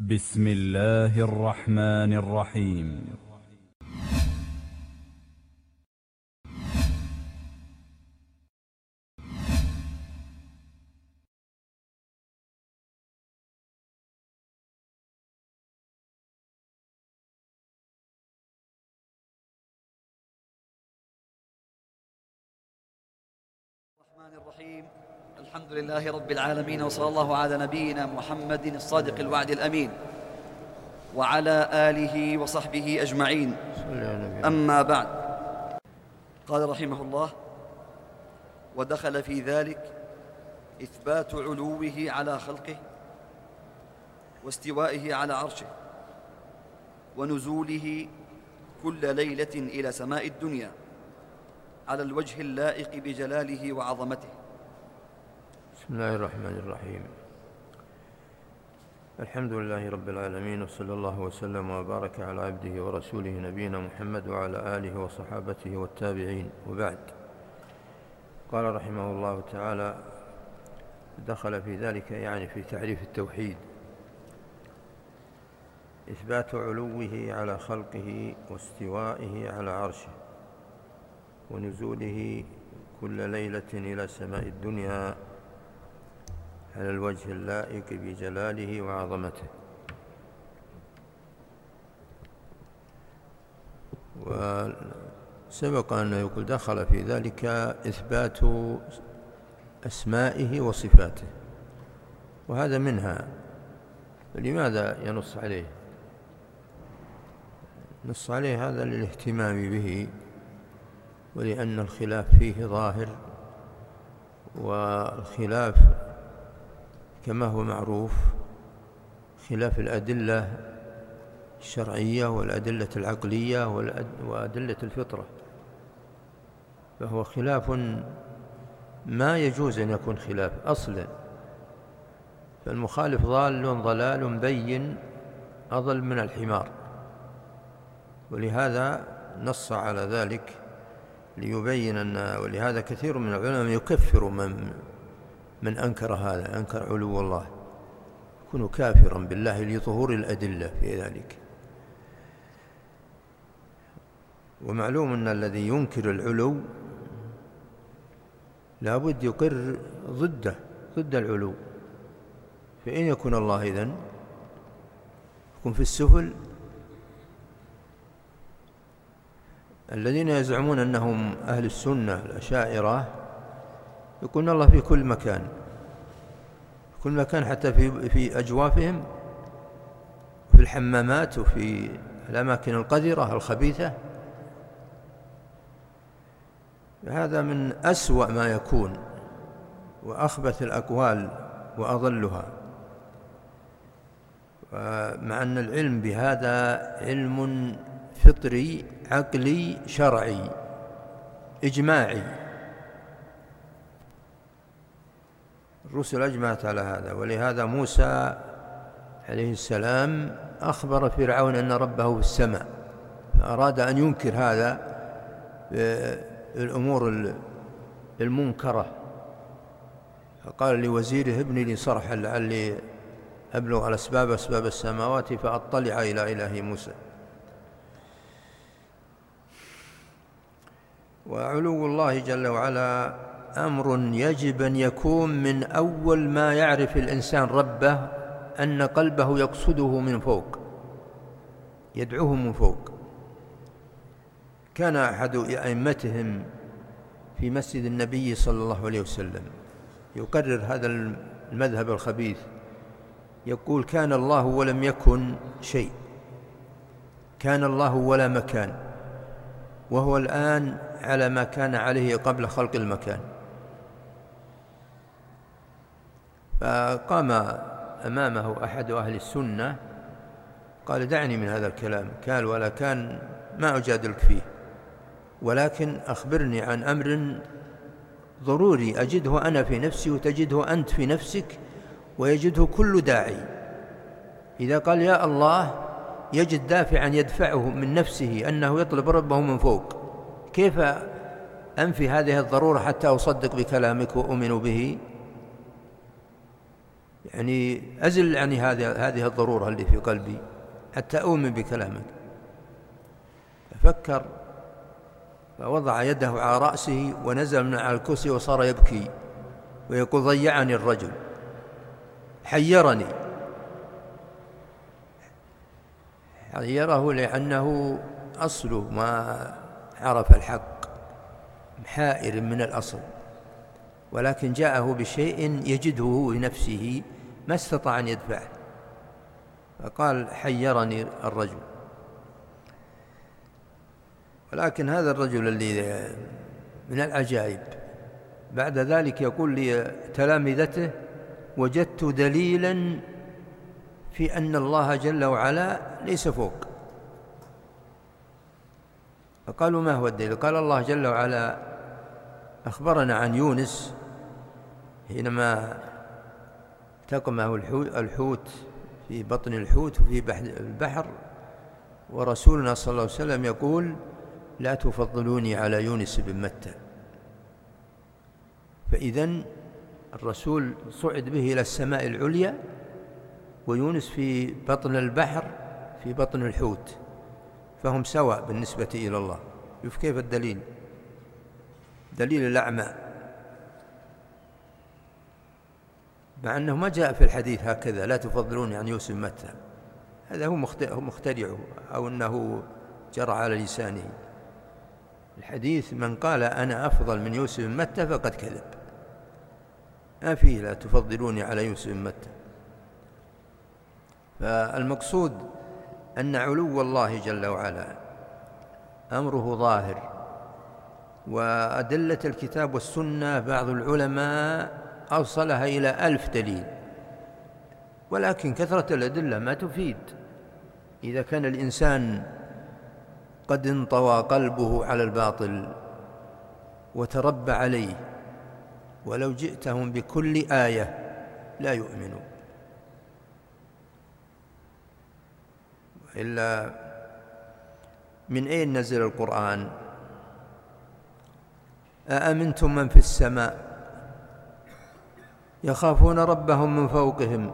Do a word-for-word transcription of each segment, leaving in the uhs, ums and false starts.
بسم الله الرحمن الرحيم. الرحمن الرحيم. الحمد لله رب العالمين، وصلى الله على نبينا محمد الصادق الوعد الأمين وعلى آله وصحبه أجمعين. أما بعد، قال رحمه الله: ودخل في ذلك إثبات علوه على خلقه واستوائه على عرشه ونزوله كل ليلة إلى سماء الدنيا على الوجه اللائق بجلاله وعظمته. بسم الله الرحمن الرحيم. الحمد لله رب العالمين، وصلى الله وسلم وبارك على عبده ورسوله نبينا محمد وعلى آله وصحابته والتابعين، وبعد. قال رحمه الله تعالى: دخل في ذلك، يعني في تعريف التوحيد، إثبات علوه على خلقه واستوائه على عرشه ونزوله كل ليلة إلى سماء الدنيا على الوجه اللائق بجلاله وعظمته. وسبق أن يقول دخل في ذلك إثبات أسمائه وصفاته، وهذا منها. لماذا ينص عليه؟ نص عليه هذا للاهتمام به، ولأن الخلاف فيه ظاهر، والخلاف كما هو معروف خلاف الأدلة الشرعية والأدلة العقلية وأدلة الفطرة، فهو خلاف ما يجوز أن يكون خلاف أصلا. فالمخالف ضال ضلال بين أضل من الحمار، ولهذا نص على ذلك ليبين أن، ولهذا كثير من العلماء يكفر من من أنكر هذا، أنكر علو الله، يكون كافرا بالله لظهور الأدلة في ذلك. ومعلوم أن الذي ينكر العلو لابد يقر ضده، ضد العلو. فإن يكون الله إذن يكون في السفل. الذين يزعمون أنهم أهل السنة الأشاعرة يقولون الله في كل مكان، في كل مكان، حتى في في أجوافهم، في الحمامات، وفي الأماكن القذرة الخبيثة. هذا من أسوأ ما يكون وأخبث الأقوال وأضلها. مع أن العلم بهذا علم فطري عقلي شرعي إجماعي، الرسل أجمعت على هذا. ولهذا موسى عليه السلام أخبر فرعون أن ربه في السماء، فأراد أن ينكر هذا الأمور المنكرة، فقال لوزيره: ابني لي صرحا لعلي أبلغ الأسباب أسباب السماوات فأطلع إلى إله موسى. وعلو الله جل وعلا أمر يجب أن يكون من أول ما يعرف الإنسان ربه، أن قلبه يقصده من فوق، يدعوه من فوق. كان أحد أئمتهم في مسجد النبي صلى الله عليه وسلم يقرر هذا المذهب الخبيث، يقول: كان الله ولم يكن شيء، كان الله ولا مكان، وهو الآن على ما كان عليه قبل خلق المكان. فقام أمامه أحد أهل السنة قال: دعني من هذا الكلام، كان ولا كان ما أجادلك فيه، ولكن أخبرني عن أمر ضروري أجده أنا في نفسي وتجده أنت في نفسك ويجده كل داعي. إذا قال يا الله يجد دافعا يدفعه من نفسه أنه يطلب ربه من فوق، كيف أنفي هذه الضرورة حتى أصدق بكلامك وأؤمن به؟ يعني أزل عني هذه هذه الضرورة اللي في قلبي حتى أؤمن بكلامك. ففكر فوضع يده على رأسه ونزل من على الكرسي وصار يبكي ويقول ضيعني الرجل، حيرني. حيره لأنه أصله ما عرف الحق، حائر من الأصل، ولكن جاءه بشيء يجده بنفسه ما استطاع أن يدفعه، فقال حيرني الرجل. ولكن هذا الرجل اللي من العجائب بعد ذلك يقول لتلامذته وجدت دليلا في أن الله جل وعلا ليس فوق. فقالوا ما هو الدليل؟ قال الله جل وعلا أخبرنا عن يونس حينما التقمه الحوت في بطن الحوت وفي البحر، ورسولنا صلى الله عليه وسلم يقول لا تفضلوني على يونس بن متى. فإذن الرسول صعد به إلى السماء العليا ويونس في بطن البحر في بطن الحوت، فهم سواء بالنسبة إلى الله. شوف كيف الدليل، دليل الأعمى، مع أنه ما جاء في الحديث هكذا لا تفضلوني عن يوسف متى، هذا هو مخترعه أو أنه جرى على لسانه. الحديث من قال أنا أفضل من يوسف متى فقد كذب، ما فيه لا تفضلوني على يوسف متى. فالمقصود أن علو الله جل وعلا أمره ظاهر، وأدلة الكتاب والسنة بعض العلماء أوصلها إلى ألف دليل، ولكن كثرة الأدلة ما تفيد إذا كان الإنسان قد انطوى قلبه على الباطل وتربى عليه، ولو جئتهم بكل آية لا يؤمنون. إلا من أين نزل القرآن؟ أأمنتم من في السماء يخافون ربهم من فوقهم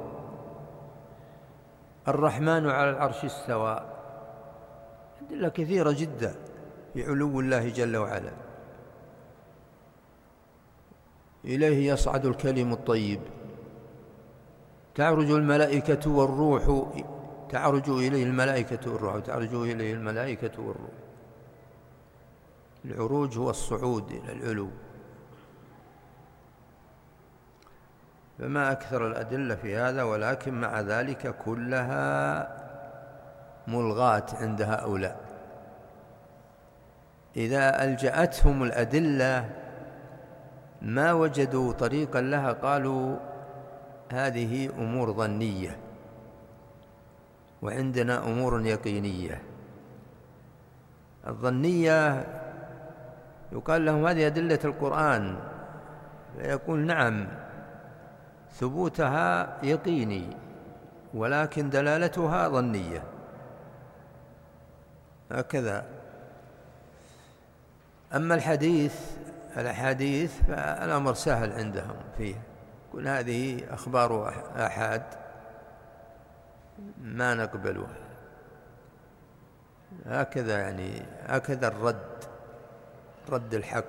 الرحمن على العرش استوى. أدلة كثيرة جدا في علو الله جل وعلا. إليه يصعد الكلم الطيب، تعرج الملائكة والروح تعرج إليه الملائكة والروح تعرج إليه الملائكة والروح. العروج هو الصعود إلى العلو. فما أكثر الأدلة في هذا، ولكن مع ذلك كلها ملغاة عند هؤلاء. إذا ألجأتهم الأدلة ما وجدوا طريقا لها، قالوا هذه أمور ظنية وعندنا أمور يقينية. الظنية يقال لهم هذه أدلة القرآن، فيقول نعم ثبوتها يقيني ولكن دلالتها ظنية، هكذا. أما الحديث الأحاديث فالأمر سهل عندهم فيه، كل هذه أخبار آحاد ما نقبلها، هكذا يعني هكذا الرد رد الحق.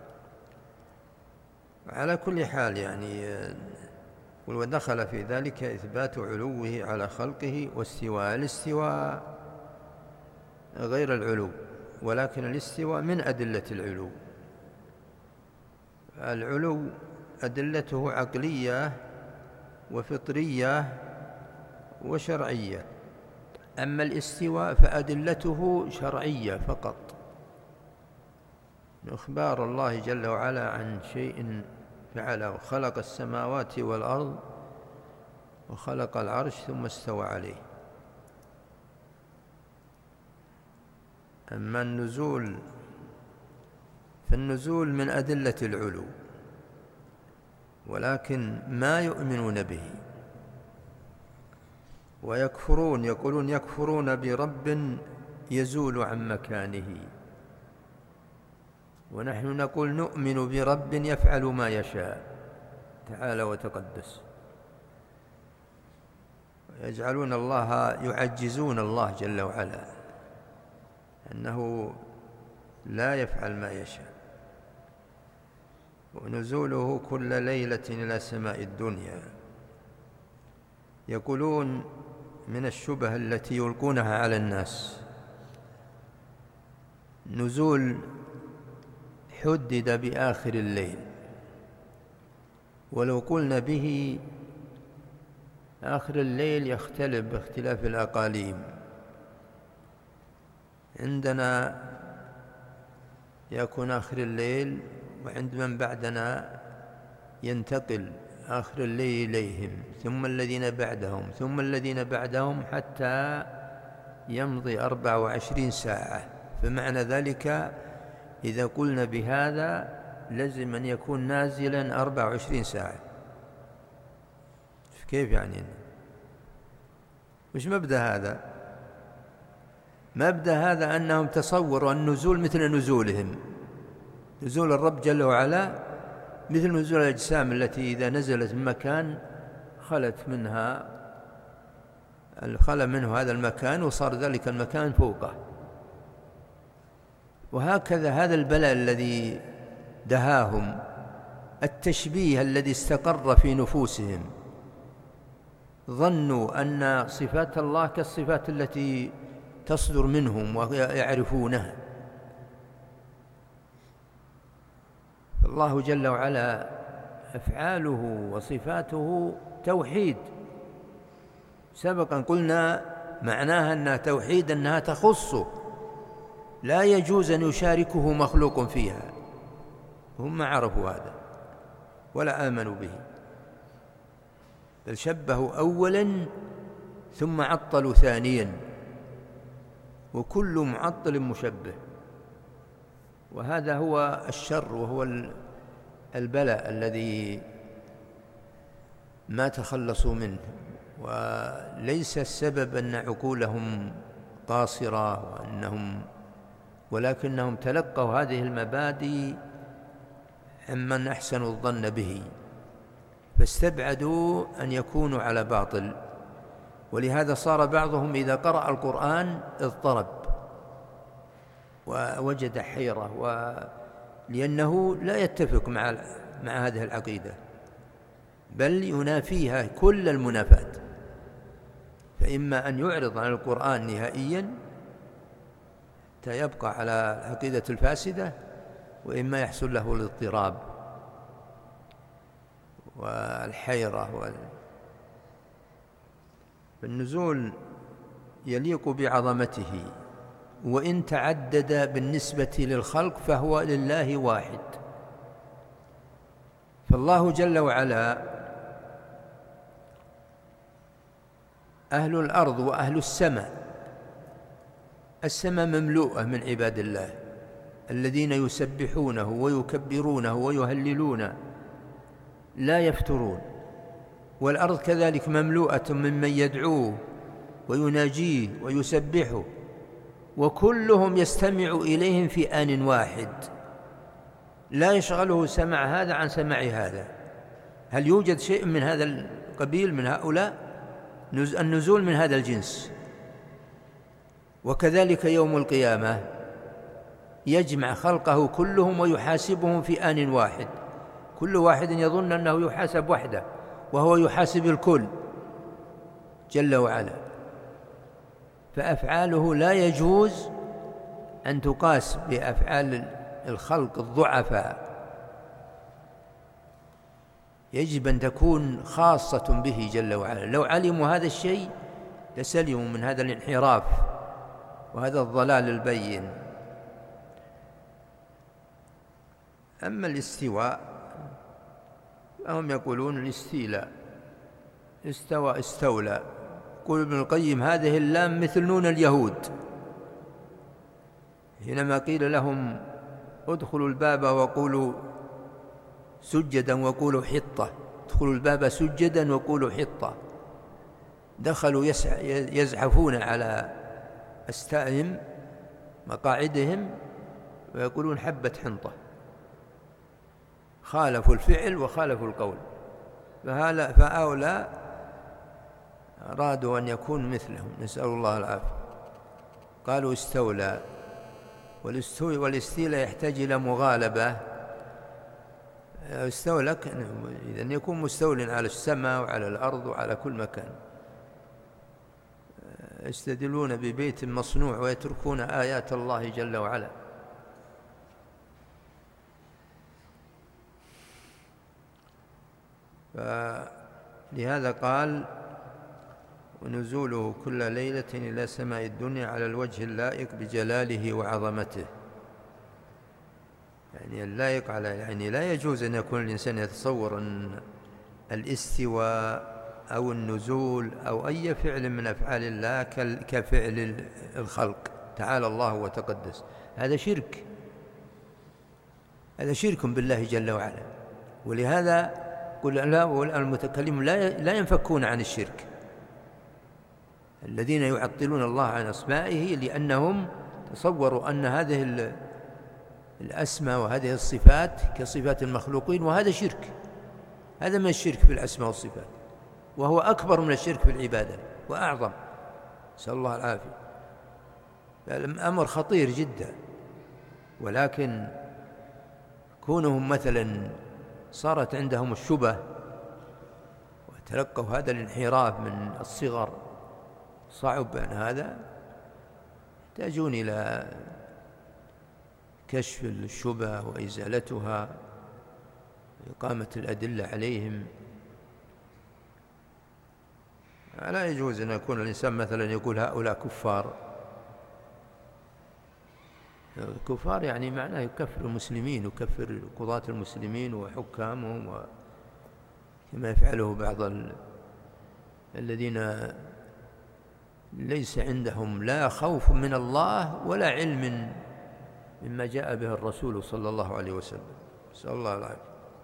على كل حال يعني ودخل في ذلك إثبات علوه على خلقه واستواء. الاستواء غير العلو، ولكن الاستواء من أدلة العلو. العلو أدلته عقلية وفطرية وشرعية، أما الاستواء فأدلته شرعية فقط. إخبار الله جل وعلا عن شيء فعله، خلق السماوات والأرض وخلق العرش ثم استوى عليه. أما النزول فالنزول من أدلة العلو، ولكن ما يؤمنون به ويكفرون، يقولون يكفرون برب يزول عن مكانه، ونحن نقول نؤمن برب يفعل ما يشاء تعالى وتقدس. يجعلون الله يعجزون الله جل وعلا، أنه لا يفعل ما يشاء. ونزوله كل ليلة إلى سماء الدنيا. يقولون من الشبه التي يلقونها على الناس نزول حدد بآخر الليل، ولو قلنا به آخر الليل يختلف باختلاف الأقاليم. عندنا يكون آخر الليل، وعند من بعدنا ينتقل آخر الليل إليهم، ثم الذين بعدهم، ثم الذين بعدهم، حتى يمضي أربع وعشرين ساعة. فمعنى ذلك إذا قلنا بهذا لازم أن يكون نازلا أربع وعشرين ساعة. كيف يعني؟ وش مبدأ هذا؟ مبدأ هذا أنهم تصوروا النزول مثل نزولهم. نزول الرب جل وعلا مثل نزول الأجسام التي إذا نزلت من مكان خلت منها خلى منه هذا المكان وصار ذلك المكان فوقه. وهكذا هذا البلاء الذي دهاهم، التشبيه الذي استقر في نفوسهم، ظنوا أن صفات الله كالصفات التي تصدر منهم ويعرفونها. الله جل وعلا أفعاله وصفاته توحيد. سبقا قلنا معناها أنها توحيد، أنها تخصه، لا يجوز أن يشاركه مخلوق فيها. هم عرفوا هذا ولا آمنوا به، بل شبهوا أولا ثم عطلوا ثانيا، وكل معطل مشبه. وهذا هو الشر وهو البلاء الذي ما تخلصوا منه. وليس السبب أن عقولهم قاصرة وأنهم ولكنهم تلقوا هذه المبادئ عمن أحسنوا الظن به، فاستبعدوا أن يكونوا على باطل. ولهذا صار بعضهم إذا قرأ القرآن اضطرب ووجد حيرة، لأنه لا يتفق مع مع هذه العقيدة، بل ينافيها كل المنافاة. فإما أن يعرض عن القرآن نهائيا حتى يبقى على العقيدة الفاسدة، وإما يحصل له الاضطراب والحيرة وال... فالنزول يليق بعظمته، وإن تعدد بالنسبة للخلق فهو لله واحد. فالله جل وعلا أهل الأرض وأهل السماء، السماء مملوءة من عباد الله الذين يسبحونه ويكبرونه ويهللون لا يفترون، والأرض كذلك مملوءة ممن يدعوه ويناجيه ويسبحه، وكلهم يستمع إليهم في آن واحد، لا يشغله سمع هذا عن سمع هذا. هل يوجد شيء من هذا القبيل من هؤلاء؟ النزول من هذا الجنس. وكذلك يوم القيامة يجمع خلقه كلهم ويحاسبهم في آن واحد، كل واحد يظن أنه يحاسب وحده وهو يحاسب الكل جل وعلا. فأفعاله لا يجوز أن تقاس بأفعال الخلق الضعفاء، يجب أن تكون خاصة به جل وعلا. لو علموا هذا الشيء لسلموا من هذا الانحراف وهذا الضلال البين. أما الاستواء فهم يقولون الاستيلاء، استوى استولى. يقول ابن القيم هذه اللام مثل نون اليهود حينما قيل لهم ادخلوا الباب وقولوا سجدا وقولوا حطة، ادخلوا الباب سجدا وقولوا حطة، دخلوا يزحفون على أستائهم مقاعدهم ويقولون حبة حنطة، خالفوا الفعل وخالفوا القول. فهؤلاء أرادوا أن يكون مثلهم، نسأل الله العافية. قالوا استولى، والاستيلاء يحتاج إلى مغالبة. استولى إذن يكون مستول على السماء وعلى الأرض وعلى كل مكان. يستدلون ببيت مصنوع ويتركون آيات الله جل وعلا. فلهذا قال ونزوله كل ليلة إلى سماء الدنيا على الوجه اللائق بجلاله وعظمته، يعني اللائق على، يعني لا يجوز أن يكون الإنسان يتصور أن الاستواء أو النزول أو أي فعل من أفعال الله كفعل الخلق، تعالى الله وتقدس. هذا شرك، هذا شرك بالله جل وعلا. ولهذا قل لا، المتكلمون لا ينفكون عن الشرك، الذين يعطلون الله عن أسمائه لأنهم تصوروا أن هذه الأسماء وهذه الصفات كصفات المخلوقين، وهذا شرك. هذا من الشرك في الأسماء والصفات، وهو أكبر من الشرك في العبادة وأعظم، نسأل الله العافية. الأمر خطير جدا. ولكن كونهم مثلا صارت عندهم الشبه وتلقوا هذا الانحراف من الصغر، صعب أن هذا يحتاجون إلى كشف الشبه وإزالتها وإقامة الأدلة عليهم. لا يجوز أن يكون الإنسان مثلا يقول هؤلاء كفار. كفار يعني معناه يكفر المسلمين، يكفر قضاة المسلمين وحكامهم، كما يفعله بعض الذين ليس عندهم لا خوف من الله ولا علم مما جاء به الرسول صلى الله عليه وسلم، نسأل الله العافية.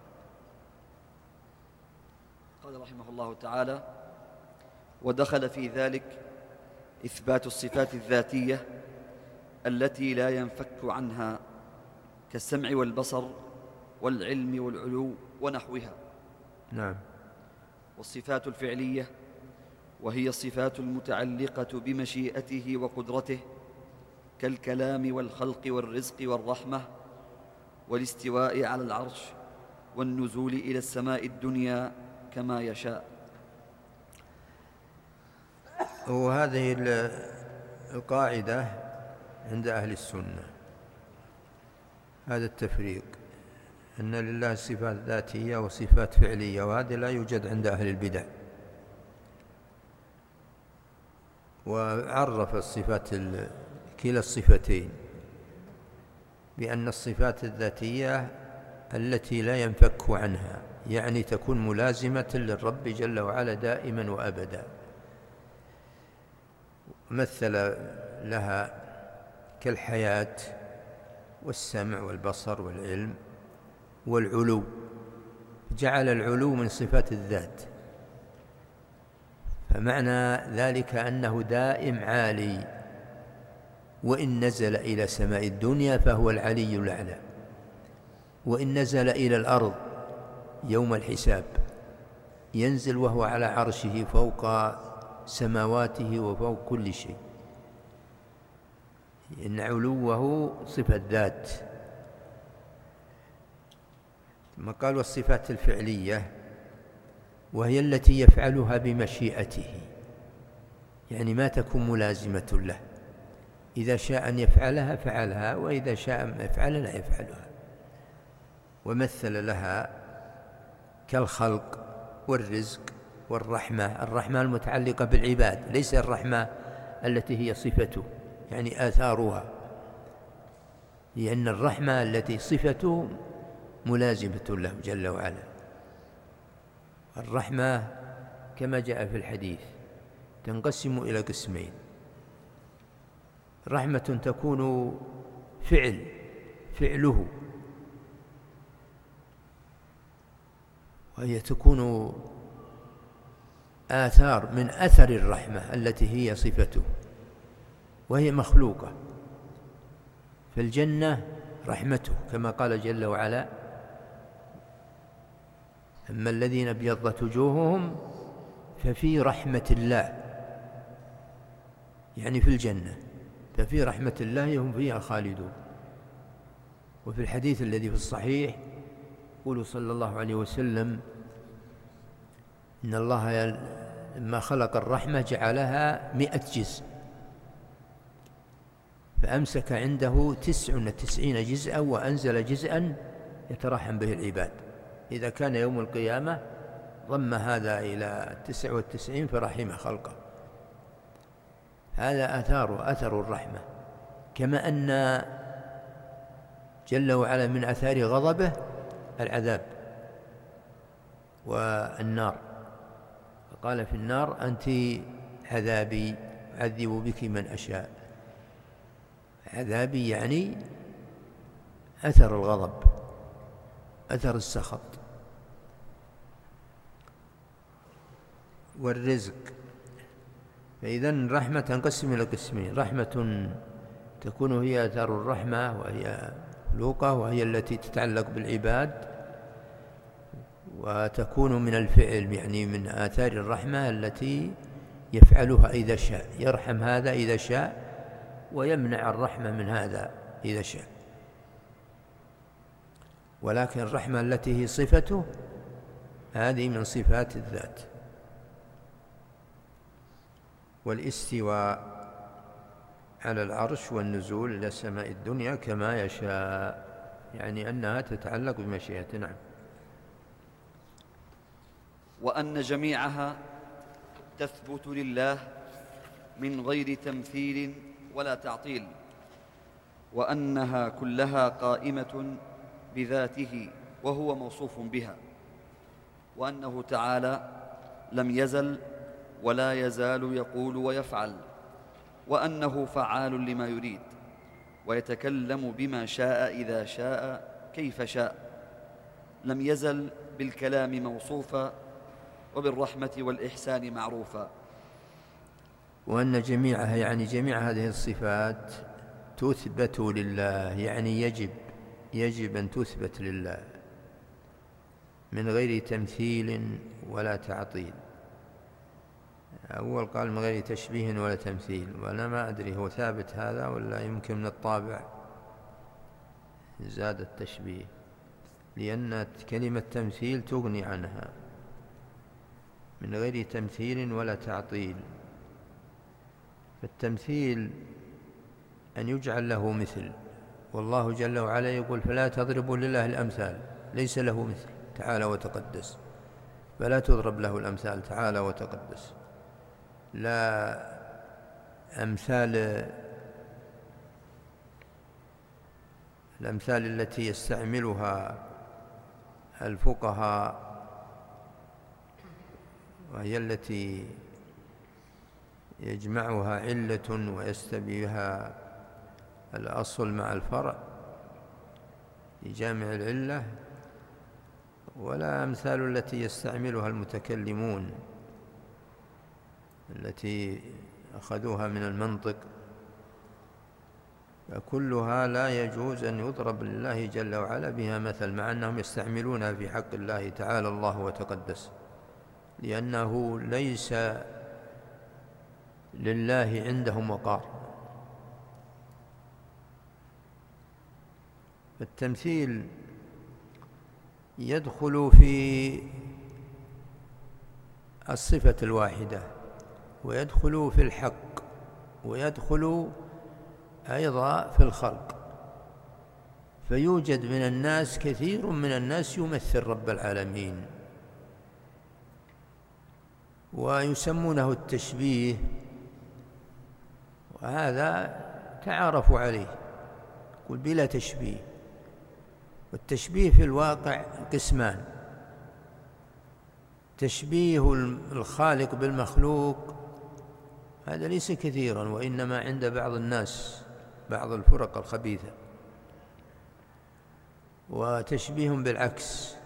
قال رحمه الله تعالى: ودخل في ذلك إثبات الصفات الذاتية التي لا ينفك عنها كالسمع والبصر والعلم والعلو ونحوها. نعم. والصفات الفعلية وهي الصفات المتعلقة بمشيئته وقدرته كالكلام والخلق والرزق والرحمة والاستواء على العرش والنزول إلى السماء الدنيا كما يشاء. وهذه القاعدة عند أهل السنة، هذا التفريق، أن لله صفات ذاتية وصفات فعلية، وهذا لا يوجد عند أهل البدع. وعرف الصفات كلا الصفتين بأن الصفات الذاتية التي لا ينفك عنها، يعني تكون ملازمة للرب جل وعلا دائما وأبدا. مثل لها كالحياة والسمع والبصر والعلم والعلو، جعل العلو من صفات الذات، فمعنى ذلك أنه دائم عالي، وإن نزل إلى سماء الدنيا فهو العلي الأعلى، وإن نزل إلى الأرض يوم الحساب ينزل وهو على عرشه فوق سماواته وفوق كل شيء، إن علوه صفة ذات. ثم قال والصفات الفعلية وهي التي يفعلها بمشيئته، يعني ما تكون ملازمة له، إذا شاء أن يفعلها فعلها، وإذا شاء أن يفعل لا يفعلها. ومثل لها كالخلق والرزق والرحمة، الرحمة المتعلقة بالعباد، ليس الرحمة التي هي صفته يعني آثارها، لأن الرحمة التي صفته ملازمة له جل وعلا. الرحمة كما جاء في الحديث تنقسم إلى قسمين: رحمة تكون فعل فعله، وهي تكون آثار من أثر الرحمة التي هي صفته، وهي مخلوقة. فالجنة رحمته كما قال جل وعلا: أما الذين ابيضت وجوههم ففي رحمة الله، يعني في الجنة، ففي رحمة الله هم فيها خالدون. وفي الحديث الذي في الصحيح يقول صلى الله عليه وسلم إن الله لما خلق الرحمة جعلها مئة جزء، فأمسك عنده تسع وتسعين جزءا وأنزل جزءا يترحم به العباد. إذا كان يوم القيامة ضم هذا إلى تسع وتسعين فرحم خلقه. هذا أثار أثر الرحمة. كما أن جل وعلا من أثار غضبه العذاب والنار، فقال في النار أنت عذابي أعذب بك من أشاء. عذابي يعني أثر الغضب، أثر السخط. والرزق، فإذا الرحمة تنقسم إلى قسمين: رحمة تكون هي أثار الرحمة وهي خلوقة وهي التي تتعلق بالعباد، وتكون من الفعل يعني من آثار الرحمة التي يفعلها إذا شاء، يرحم هذا إذا شاء ويمنع الرحمة من هذا إذا شاء. ولكن الرحمة التي هي صفته هذه من صفات الذات. والاستواء على العرش والنزول إلى السماء الدنيا كما يشاء، يعني أنها تتعلق بمشيئته. نعم. وأن جميعها تثبت لله من غير تمثيل ولا تعطيل، وأنها كلها قائمة بذاته وهو موصوف بها، وأنه تعالى لم يزل ولا يزال يقول ويفعل، وأنه فعال لما يريد، ويتكلم بما شاء إذا شاء كيف شاء. لم يزل بالكلام موصوفا وبالرحمة والإحسان معروفا. وأن جميعها يعني جميع هذه الصفات تثبت لله، يعني يجب يجب أن تثبت لله من غير تمثيل ولا تعطيل. أول قال من غير تشبيه ولا تمثيل، وأنا ما أدري هو ثابت هذا ولا يمكن من الطابع زاد التشبيه، لأن كلمة تمثيل تغني عنها. من غير تمثيل ولا تعطيل، فالتمثيل أن يجعل له مثل، والله جل وعلا يقول فلا تضربوا لله الأمثال، ليس له مثل تعالى وتقدس، فلا تضرب له الأمثال تعالى وتقدس. لا أمثال الأمثال التي يستعملها الفقهاء، وهي التي يجمعها علة ويستبيها الأصل مع الفرع لجامع العلة، ولا أمثال التي يستعملها المتكلمون التي أخذوها من المنطق، فكلها لا يجوز أن يضرب لله جل وعلا بها مثل، مع أنهم يستعملونها في حق الله تعالى الله وتقدس، لأنه ليس لله عندهم وقار. التمثيل يدخل في الصفة الواحدة، ويدخل في الحق، ويدخل أيضا في الخلق. فيوجد من الناس كثير من الناس يمثل رب العالمين، ويسمونه التشبيه، وهذا تعارفوا عليه، يقول بلا تشبيه. والتشبيه في الواقع قسمان: تشبيه الخالق بالمخلوق، هذا ليس كثيرا، وإنما عند بعض الناس بعض الفرق الخبيثة. وتشبيه بالعكس،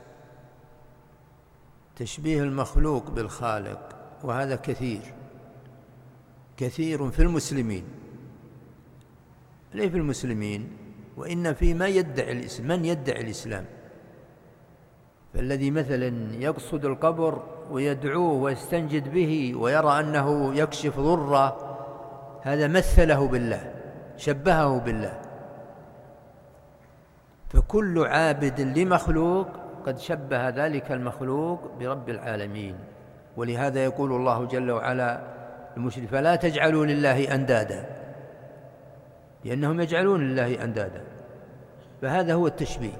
تشبيه المخلوق بالخالق، وهذا كثير كثير في المسلمين، ليس في المسلمين وإن في ما يدعي الإسلام، من يدعي الإسلام. فالذي مثلا يقصد القبر ويدعوه ويستنجد به ويرى أنه يكشف ضره، هذا مثله بالله، شبهه بالله. فكل عابد لمخلوق قد شبه ذلك المخلوق برب العالمين. ولهذا يقول الله جل وعلا المشرك: فلا تجعلوا لله أندادا، لأنهم يجعلون لله أندادا، فهذا هو التشبيه.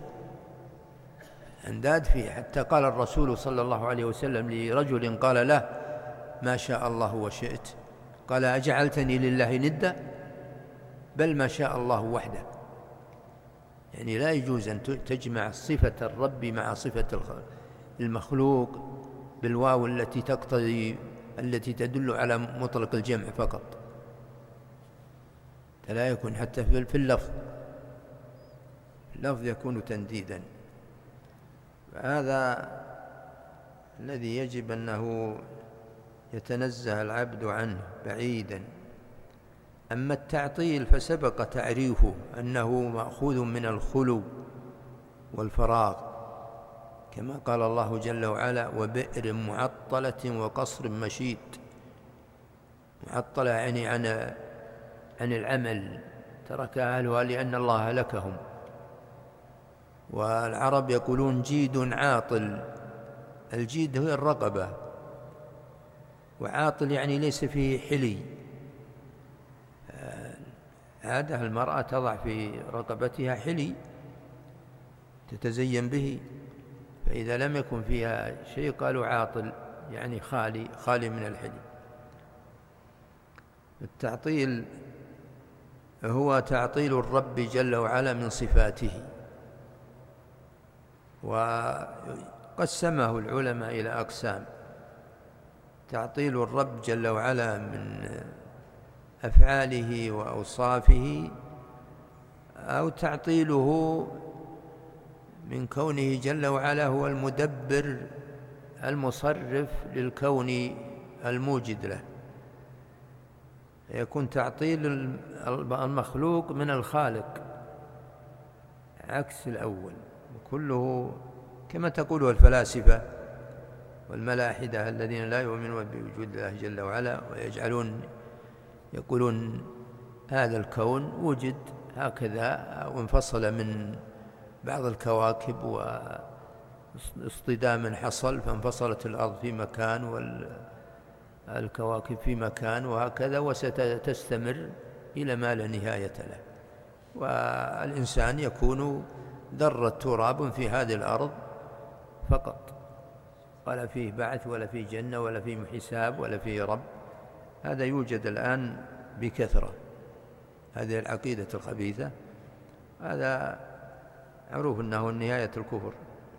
أنداد فيه، حتى قال الرسول صلى الله عليه وسلم لرجل قال له: ما شاء الله وشئت، قال: أجعلتني لله ندا؟ بل ما شاء الله وحده. يعني لا يجوز أن تجمع صفة الرب مع صفة المخلوق بالواو التي تقتضي التي تدل على مطلق الجمع فقط، فلا يكون حتى في اللفظ، اللفظ يكون تنديدا. هذا الذي يجب أنه يتنزه العبد عنه بعيدا. أما التعطيل فسبق تعريفه أنه مأخوذ من الخلو والفراغ، كما قال الله جل وعلا: وبئر معطلة وقصر مشيد. معطلة يعني عن عن العمل، ترك أهلها لأن الله هلكهم. والعرب يقولون جيد عاطل، الجيد هو الرقبة، وعاطل يعني ليس فيه حلي. عادة المرأة تضع في رقبتها حلي تتزين به، فإذا لم يكن فيها شيء قالوا عاطل، يعني خالي خالي من الحلي. التعطيل هو تعطيل الرب جل وعلا من صفاته، وقسمه العلماء إلى أقسام: تعطيل الرب جل وعلا من أفعاله وأوصافه، أو تعطيله من كونه جل وعلا هو المدبر المصرف للكون الموجد له، يكون تعطيل المخلوق من الخالق عكس الأول. كله كما تقوله الفلاسفة والملاحدة الذين لا يؤمنون بوجود الله جل وعلا، ويجعلون يقولون هذا الكون وجد هكذا وانفصل من بعض الكواكب واصطدام حصل فانفصلت الأرض في مكان والكواكب في مكان، وهكذا وستستمر إلى ما لا نهاية له. والإنسان يكون ذرة تراب في هذه الأرض فقط، ولا فيه بعث ولا فيه جنة ولا فيه حساب ولا فيه رب. هذا يوجد الآن بكثرة، هذه العقيدة الخبيثة، هذا معروف أنه نهاية الكفر.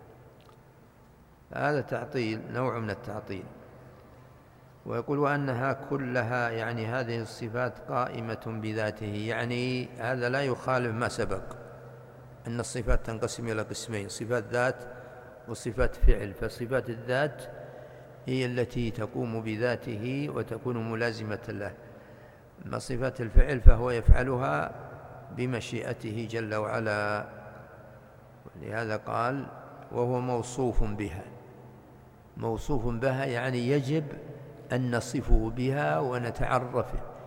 هذا تعطيل، نوع من التعطيل. ويقول: وأنها كلها، يعني هذه الصفات قائمة بذاته، يعني هذا لا يخالف ما سبق أن الصفات تنقسم إلى قسمين: صفات ذات وصفات فعل. فصفات الذات هي التي تقوم بذاته وتكون ملازمة له، أما صفات الفعل فهو يفعلها بمشيئته جل وعلا. ولهذا قال: وهو موصوف بها. موصوف بها يعني يجب أن نصفه بها ونتعرف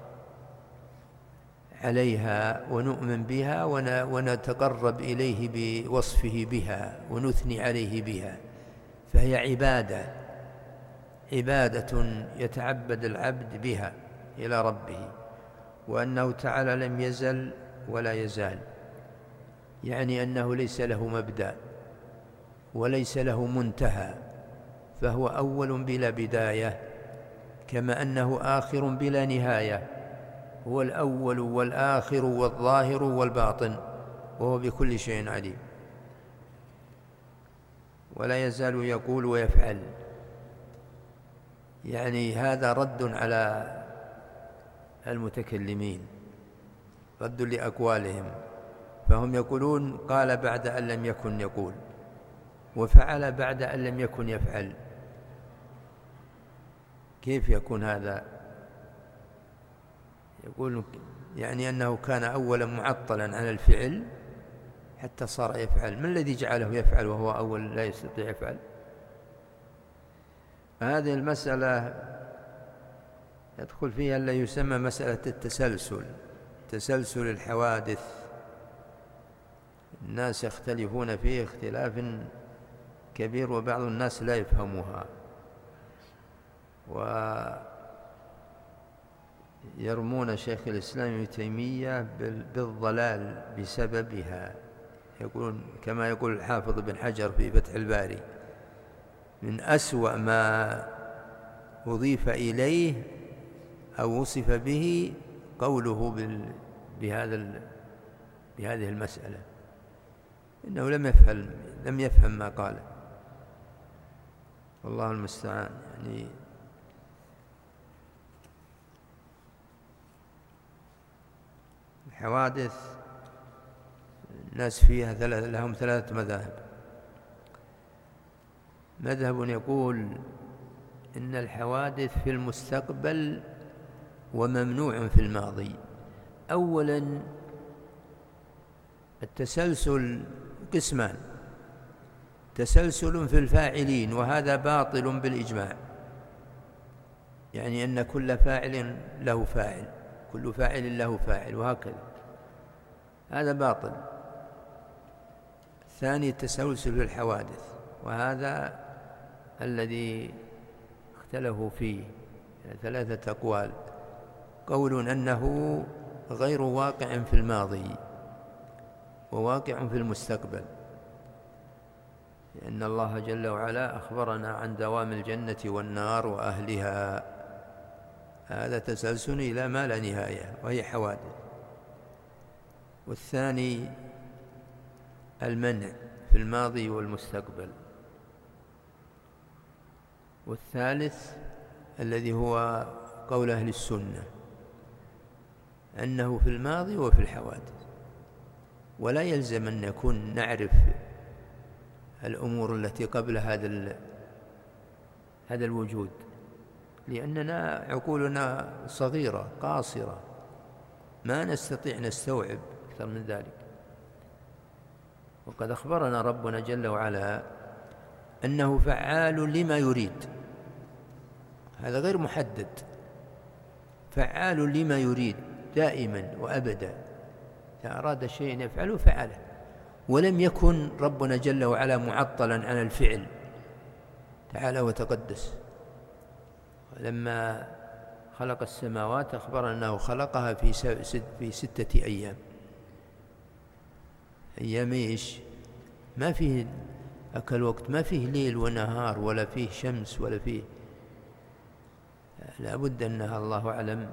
عليها ونؤمن بها ونتقرب إليه بوصفه بها ونثني عليه بها، فهي عبادة عبادة يتعبد العبد بها إلى ربه. وأنه تعالى لم يزل ولا يزال، يعني أنه ليس له مبدأ وليس له منتهى، فهو أول بلا بداية، كما أنه آخر بلا نهاية. هو الأول والآخر والظاهر والباطن، وهو بكل شيء عليم. ولا يزال يقول ويفعل، يعني هذا رد على المتكلمين، رد لأقوالهم، فهم يقولون قال بعد أن لم يكن يقول، وفعل بعد أن لم يكن يفعل. كيف يكون هذا؟ يقول يعني أنه كان أولا معطلا عن الفعل حتى صار يفعل. من الذي جعله يفعل وهو أول لا يستطيع يفعل؟ هذه المسألة يدخل فيها الذي يسمى مسألة التسلسل، تسلسل الحوادث. الناس يختلفون فيه اختلاف كبير، وبعض الناس لا يفهمها ويرمون شيخ الإسلام ابن تيمية بالضلال بسببها. يقولون كما يقول الحافظ بن حجر في فتح الباري: من أسوأ ما أضيف إليه أو وصف به قوله بهذا بهذه المسألة، إنه لم يفهم لم يفهم ما قاله، والله المستعان. يعني الحوادث الناس فيها ثلاث لهم ثلاثة مذاهب. مذهب يقول إن الحوادث في المستقبل وممنوع في الماضي. أولا التسلسل قسمان: تسلسل في الفاعلين، وهذا باطل بالإجماع، يعني أن كل فاعل له فاعل، كل فاعل له فاعل، وهكذا، هذا باطل. الثاني التسلسل في الحوادث، وهذا الذي اختلفوا فيه ثلاثة أقوال: قول أنه غير واقع في الماضي وواقع في المستقبل، لأن الله جل وعلا أخبرنا عن دوام الجنة والنار وأهلها، هذا تسلسل إلى ما لا نهاية وهي حوادث. والثاني المنع في الماضي والمستقبل. والثالث الذي هو قول أهل السنة أنه في الماضي وفي الحوادث، ولا يلزم أن نكون نعرف الأمور التي قبل هذا هذا الوجود، لأننا عقولنا صغيرة قاصرة، ما نستطيع نستوعب أكثر من ذلك. وقد أخبرنا ربنا جل وعلا أنه فعال لما يريد، هذا غير محدد، فعال لما يريد دائما وأبدا، إذا أراد شيئا يفعله فعله، ولم يكن ربنا جل وعلا معطلا عن الفعل تعالى وتقدس. لما خلق السماوات أخبرنا أنه خلقها في في ستة أيام. أيام إيش؟ ما فيه أكل وقت، ما فيه ليل ونهار، ولا فيه شمس، ولا فيه، لا بد أنها الله أعلم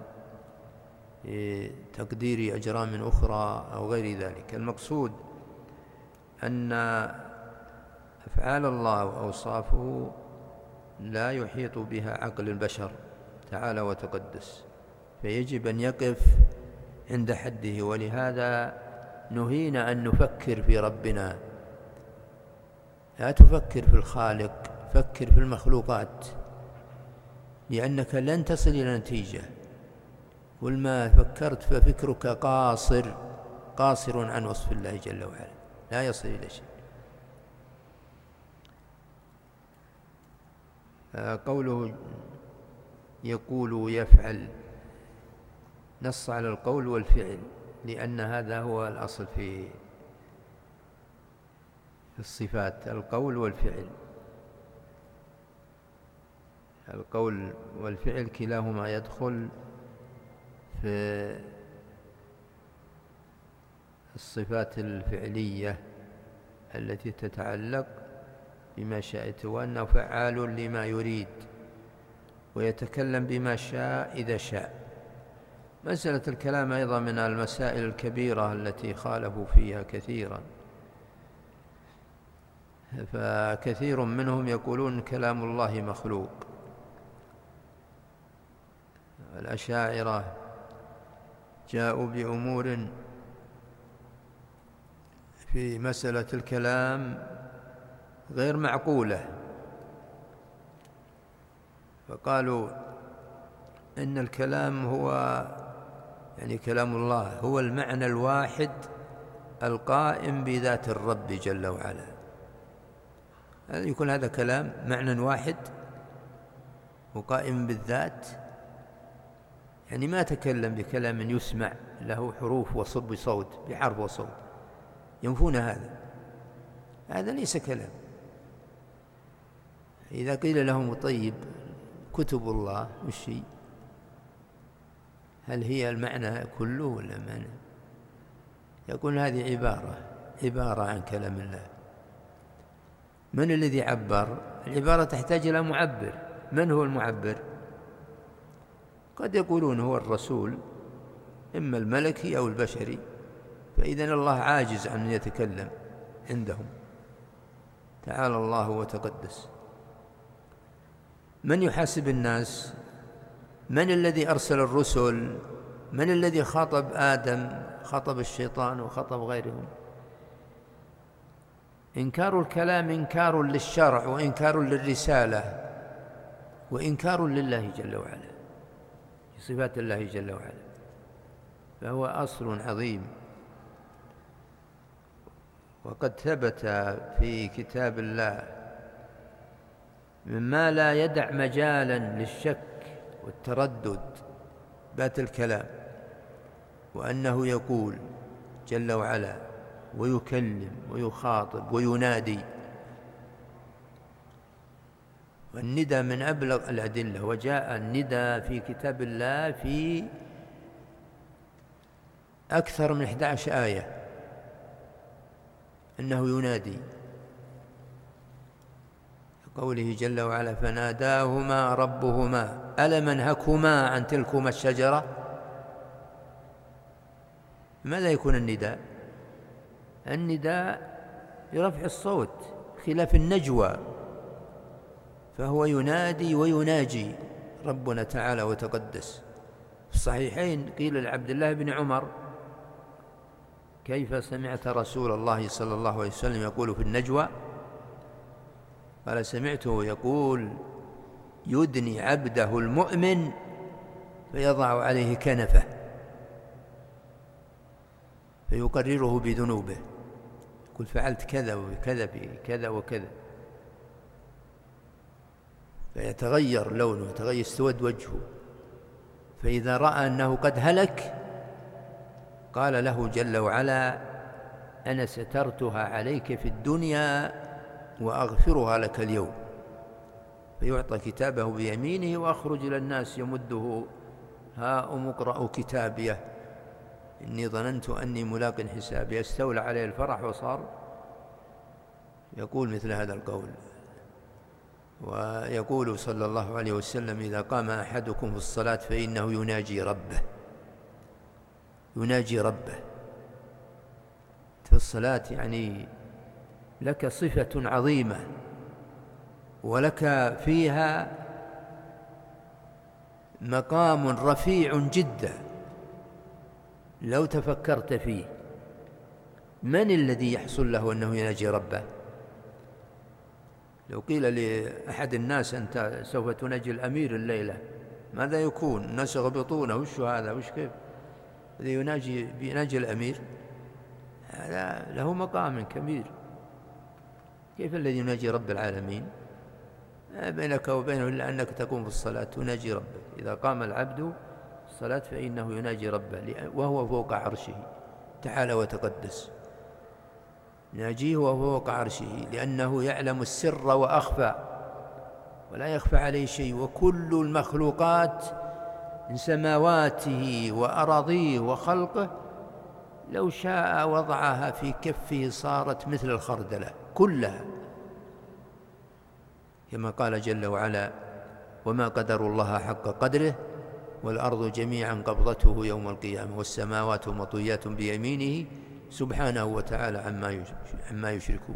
تقدير أجرام أخرى أو غير ذلك. المقصود أن أفعال الله وأوصافه لا يحيط بها عقل البشر تعالى وتقدس، فيجب أن يقف عند حده. ولهذا نهينا أن نفكر في ربنا، لا تفكر في الخالق، فكر في المخلوقات، لأنك لن تصل إلى نتيجة. كل ما فكرت ففكرك قاصر قاصر عن وصف الله جل وعلا، لا يصل إلى شيء. قوله يقول يفعل نص على القول والفعل، لأن هذا هو الأصل في الصفات، القول والفعل. القول والفعل كلاهما يدخل في الصفات الفعلية التي تتعلق بما شاء، وأنه فعال لما يريد، ويتكلم بما شاء إذا شاء. مسألة الكلام أيضا من المسائل الكبيرة التي خالفوا فيها كثيرا، فكثير منهم يقولون كلام الله مخلوق. الأشاعرة جاءوا بأمور في مسألة الكلام غير معقولة، فقالوا إن الكلام هو يعني كلام الله هو المعنى الواحد القائم بذات الرب جل وعلا. يكون هذا كلام معنى واحد؟ وقائم بالذات، يعني ما تكلم بكلام يسمع له حروف وصب صوت بحرف وصوت، ينفون هذا، هذا ليس كلام. إذا قيل لهم طيب كتب الله وش هي؟ هل هي المعنى كله ولا معنى؟ يقول هذه عبارة عبارة عن كلام الله. من الذي عبر؟ العبارة تحتاج إلى معبر. من هو المعبر؟ قد يقولون هو الرسول، إما الملكي أو البشري، فإذن الله عاجز عن أن يتكلم عندهم، تعالى الله وتقدس. من يحاسب الناس؟ من الذي أرسل الرسل؟ من الذي خاطب آدم، خاطب الشيطان وخاطب غيرهم؟ إنكار الكلام إنكار للشرع وإنكار للرسالة وإنكار لله جل وعلا، صفات الله جل وعلا، فهو أصل عظيم. وقد ثبت في كتاب الله مما لا يدع مجالا للشك والتردد بات الكلام، وأنه يقول جل وعلا ويكلم ويخاطب وينادي. والندى من أبلغ الأدلة، وجاء الندى في كتاب الله في أكثر من إحدى عشرة آية أنه ينادي، قوله جل وعلا فناداهما ربهما ألم أنهكما عن تلكما الشجرة. ماذا يكون النداء؟ النداء برفع الصوت خلاف النجوى، فهو ينادي ويناجي ربنا تعالى وتقدس. في الصحيحين قيل لعبد الله بن عمر كيف سمعت رسول الله صلى الله عليه وسلم يقول في النجوى؟ قال سمعته يقول يدني عبده المؤمن فيضع عليه كنفه فيقرره بذنوبه، يقول فعلت كذا وكذا بكذا وكذا، فيتغير لونه، يتغير اسود وجهه، فإذا رأى أنه قد هلك قال له جل وعلا أنا سترتها عليك في الدنيا وأغفرها لك اليوم، فيعطى كتابه بيمينه وأخرج إلى الناس يمده هاؤم اقرأوا كتابيه إني ظننت أني ملاق حسابي، استولى عليه الفرح وصار يقول مثل هذا القول. ويقول صلى الله عليه وسلم إذا قام أحدكم في الصلاة فإنه يناجي ربه، يناجي ربه في الصلاة، يعني لك صفة عظيمة ولك فيها مقام رفيع جدا لو تفكرت فيه. من الذي يحصل له أنه يناجي ربه؟ لو قيل لأحد الناس أنت سوف تناجي الأمير الليلة ماذا يكون؟ الناس يغبطونه، وش هذا وش كيف الذي يناجي بيناجي الأمير؟ هذا له مقام كبير. كيف الذي يناجي رب العالمين؟ بينك وبينه إلا أنك تقوم في الصلاة تناجي ربك. إذا قام العبد الصلاة فإنه يناجي ربه وهو فوق عرشه تعالى وتقدس، يناجيه وهو فوق عرشه، لأنه يعلم السر وأخفى ولا يخفى عليه شيء. وكل المخلوقات من سماواته وأراضيه وخلقه لو شاء وضعها في كفه صارت مثل الخردلة كلها، كما قال جل وعلا وما قدر الله حق قدره والأرض جميعا قبضته يوم القيامة والسماوات مطويات بيمينه سبحانه وتعالى عما يشركون.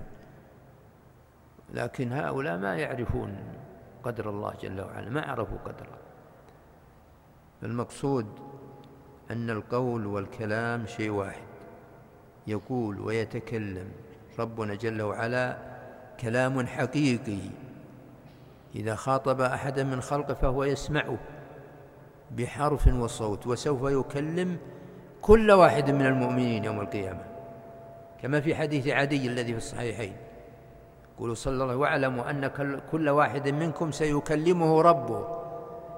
لكن هؤلاء ما يعرفون قدر الله جل وعلا، ما عرفوا قدره. فالمقصود أن القول والكلام شيء واحد، يقول ويتكلم ربنا جل وعلا كلام حقيقي، إذا خاطب أحدا من خلقه فهو يسمعه بحرف وصوت، وسوف يكلم كل واحد من المؤمنين يوم القيامة، كما في حديث عدي الذي في الصحيحين يقول صلى الله عليه وسلم واعلموا أن كل واحد منكم سيكلمه ربه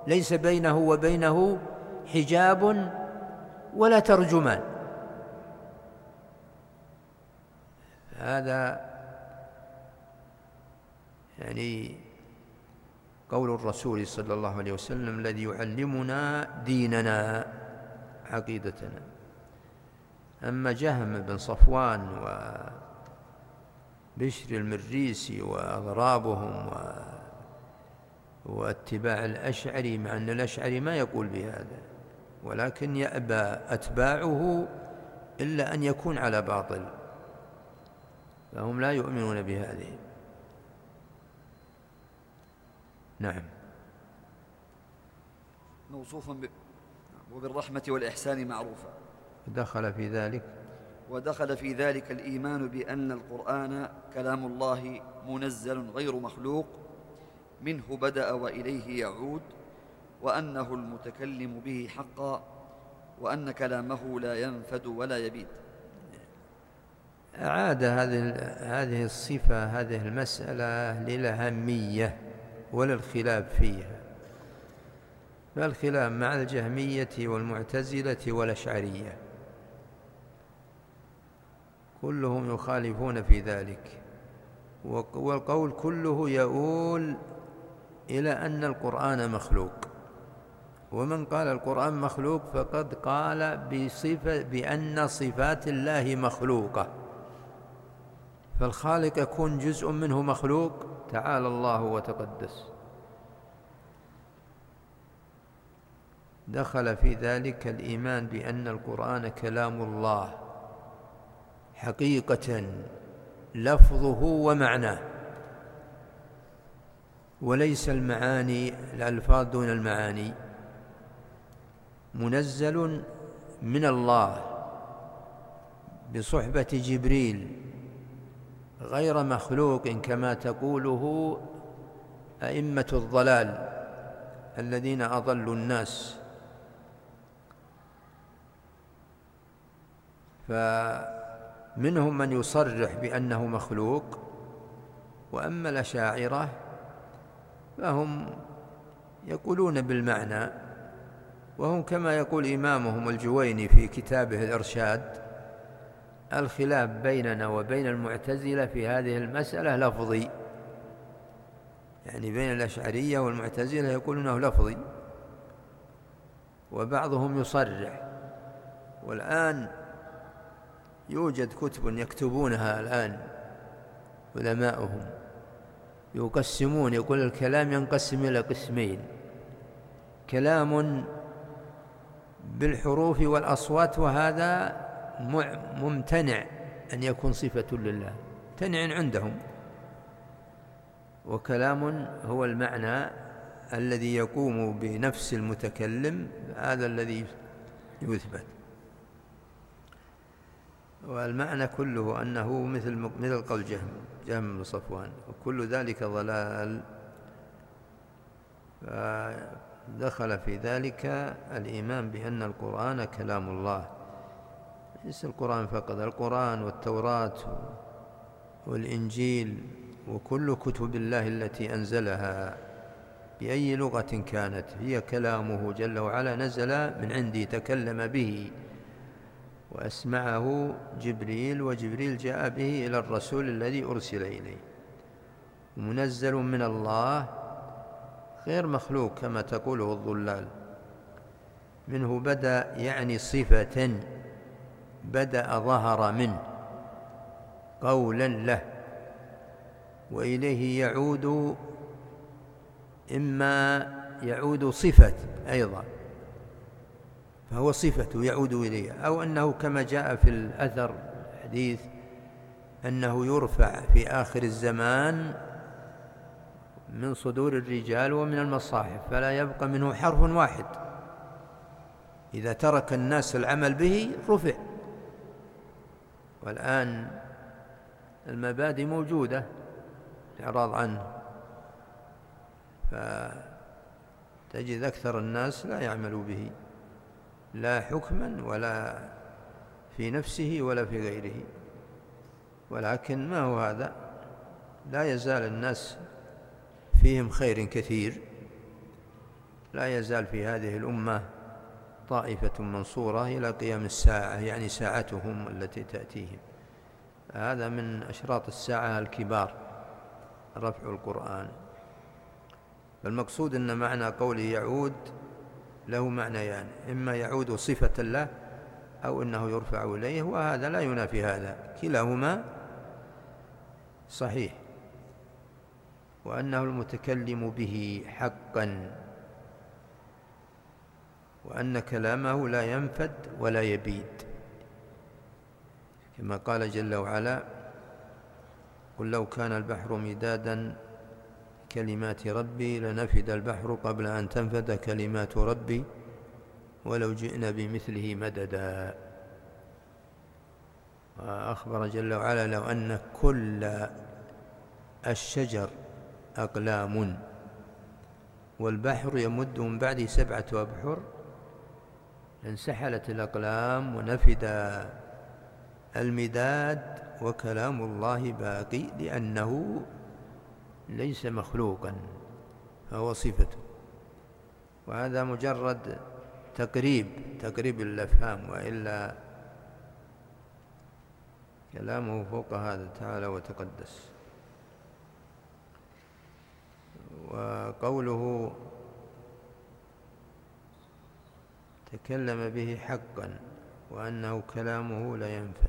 ليس بينه وبينه حجاب ولا ترجمان. هذا يعني قول الرسول صلى الله عليه وسلم الذي يعلمنا ديننا عقيدتنا. أما جهم بن صفوان وبشر المريسي وأضرابهم و... واتباع الأشعري، مع أن الأشعري ما يقول بهذا، ولكن يأبى أتباعه إلا أن يكون على باطل، فهم لا يؤمنون بهذه. نعم. موصوفا ب... وبالرحمة والإحسان معروفا. دخل في ذلك ودخل في ذلك الإيمان بأن القرآن كلام الله منزل غير مخلوق، منه بدأ وإليه يعود، وأنه المتكلم به حقا، وأن كلامه لا ينفد ولا يبيد. أعاد هذه هذه الصفة هذه المسألة للأهمية وللخلاف فيها، فالخلاف مع الجهمية والمعتزلة والأشعرية كلهم يخالفون في ذلك، والقول كله يؤول إلى أن القرآن مخلوق، ومن قال القرآن مخلوق فقد قال بصفة بأن صفات الله مخلوقة، فالخالق يكون جزء منه مخلوق، تعالى الله وتقدس. دخل في ذلك الإيمان بأن القرآن كلام الله حقيقة لفظه ومعناه، وليس المعاني الألفاظ دون المعاني، منزل من الله بصحبة جبريل غير مخلوق كما تقوله أئمة الضلال الذين أضلوا الناس. فمنهم من يصرح بأنه مخلوق، وأما الأشاعرة فهم يقولون بالمعنى، وهم كما يقول إمامهم الجويني في كتابه الإرشاد: الخلاف بيننا وبين المعتزلة في هذه المسألة لفظي، يعني بين الأشعرية والمعتزلة يقولونه لفظي، وبعضهم يصرح. والآن يوجد كتب يكتبونها الآن علماؤهم، يقسمون، يقول الكلام ينقسم إلى قسمين: كلام بالحروف والأصوات، وهذا ممتنع أن يكون صفة لله، ممتنع عندهم، وكلام هو المعنى الذي يقوم بنفس المتكلم، هذا الذي يثبت. والمعنى كله أنه مثل مثل قول جهم جهم بن صفوان، وكل ذلك ضلال. فدخل في ذلك الإيمان بأن القرآن كلام الله، ليس القرآن فقط، القرآن والتوراة والإنجيل وكل كتب الله التي أنزلها بأي لغة كانت هي كلامه جل وعلا، نزل من عندي تكلم به وأسمعه جبريل، وجبريل جاء به إلى الرسول الذي أرسل إليه، منزل من الله غير مخلوق كما تقوله الضلال. منه بدأ يعني صفة، بدأ ظهر منه قولا له، وإليه يعود، إما يعود صفة أيضا، فهو صفة يعود إليه، أو أنه كما جاء في الأثر الحديث أنه يرفع في آخر الزمان من صدور الرجال ومن المصاحف فلا يبقى منه حرف واحد، إذا ترك الناس العمل به رفع. والآن المبادئ موجودة، الإعراض عنه، فتجد أكثر الناس لا يعملوا به، لا حكما ولا في نفسه ولا في غيره. ولكن ما هو هذا، لا يزال الناس فيهم خير كثير لا يزال في هذه الأمة طائفة منصورة إلى قيام الساعة، يعني ساعتهم التي تأتيهم. هذا من أشراط الساعة الكبار رفع القرآن. فالمقصود أن معنى قوله يعود له معنيان، يعني إما يعود صفة له أو أنه يرفع إليه، وهذا لا ينافي هذا، كلاهما صحيح. وأنه المتكلم به حقا، وأن كلامه لا ينفد ولا يبيد، كما قال جل وعلا: قل لو كان البحر مدادا كلمات ربي لنفد البحر قبل أن تنفد كلمات ربي ولو جئنا بمثله مددا. وأخبر جل وعلا: لو أن كل الشجر أقلام والبحر يمد من بعده سبعة أبحر لانسحلت الأقلام ونفد المداد، وكلام الله باقي لأنه ليس مخلوقا فهو صفته. وهذا مجرد تقريب تقريب الأفهام، وإلا كلامه فوق هذا تعالى وتقدس. وقوله تكلم به حقا وأنه كلامه لا ينفد،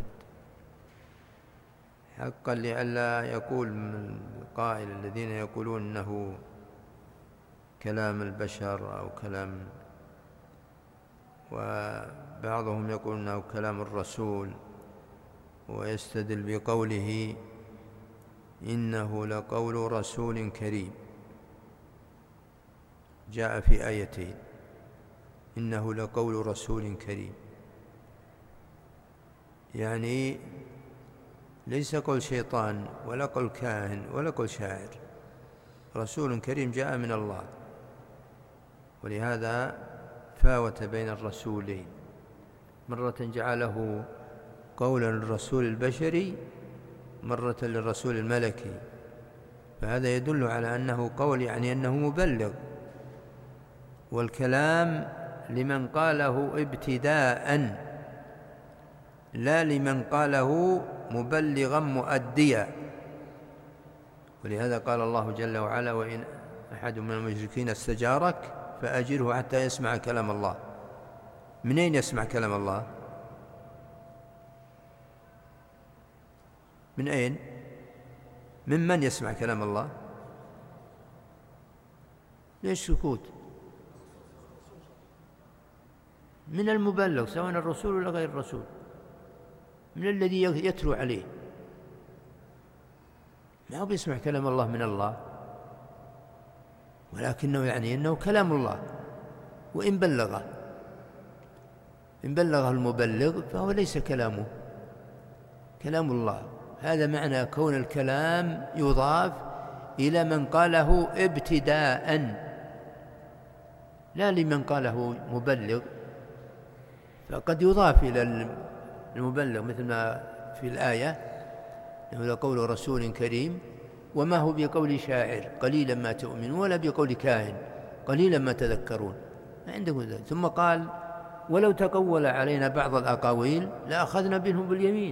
حقا لئلا يقول من القائل الذين يقولون أنه كلام البشر أو كلام، وبعضهم يقول أنه كلام الرسول، ويستدل بقوله إنه لقول رسول كريم، جاء في آيتين: إنه لقول رسول كريم، يعني ليس قول شيطان ولا قول كاهن ولا قول شاعر، رسول كريم جاء من الله. ولهذا فاوت بين الرسولين، مرة جعله قولا للرسول البشري، مرة للرسول الملكي، فهذا يدل على أنه قول، يعني أنه مبلغ. والكلام لمن قاله ابتداء، لا لمن قاله مبلغا مؤديا. ولهذا قال الله جل وعلا: وإن أحد من المشركين استجارك فأجره حتى يسمع كلام الله. من أين يسمع كلام الله؟ من أين؟ من من يسمع كلام الله؟ ليش سكوت؟ من المبلغ، سواء الرسول ولا غير الرسول، من الذي يتلو عليه. ما هو بيسمع كلام الله من الله، ولكنه يعني أنه كلام الله. وإن بلغه إن بلغه المبلغ فهو ليس كلامه، كلام الله. هذا معنى كون الكلام يضاف إلى من قاله ابتداء، لا لمن قاله مبلغ. فقد يضاف إلى المبلغ مثل ما في الآية: إنه لقول رسول كريم، وما هو بقول شاعر قليلا ما تؤمنون، ولا بقول كاهن قليلا ما تذكرون. ما عندكم ذلك. ثم قال: ولو تقول علينا بعض الأقاويل لأخذنا منهم باليمين.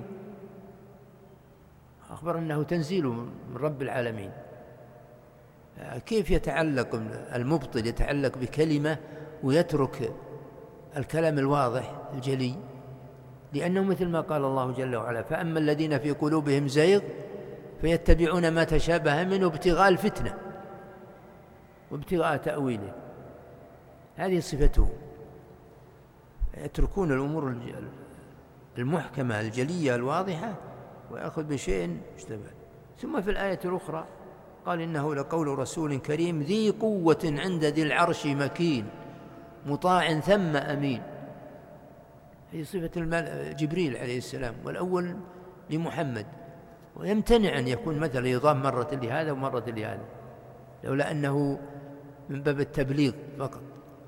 أخبر أنه تنزيل من رب العالمين. كيف يتعلق المبطل يتعلق بكلمة ويترك الكلام الواضح الجلي؟ لأنه مثل ما قال الله جل وعلا: فأما الذين في قلوبهم زيغ فيتبعون ما تشابه منه ابتغاء الفتنة وابتغاء تأويله. هذه صفته، يتركون الأمور المحكمة الجلية الواضحة ويأخذ بشيء اشتبه. ثم في الآية الأخرى قال: إنه لقول رسول كريم ذي قوة عند ذي العرش مكين مطاع ثم أمين. هي صفة جبريل عليه السلام، والأول لمحمد. ويمتنع أن يكون مثل يضاف مرة لهذا ومرة لهذا، لولا أنه من باب التبليغ فقط.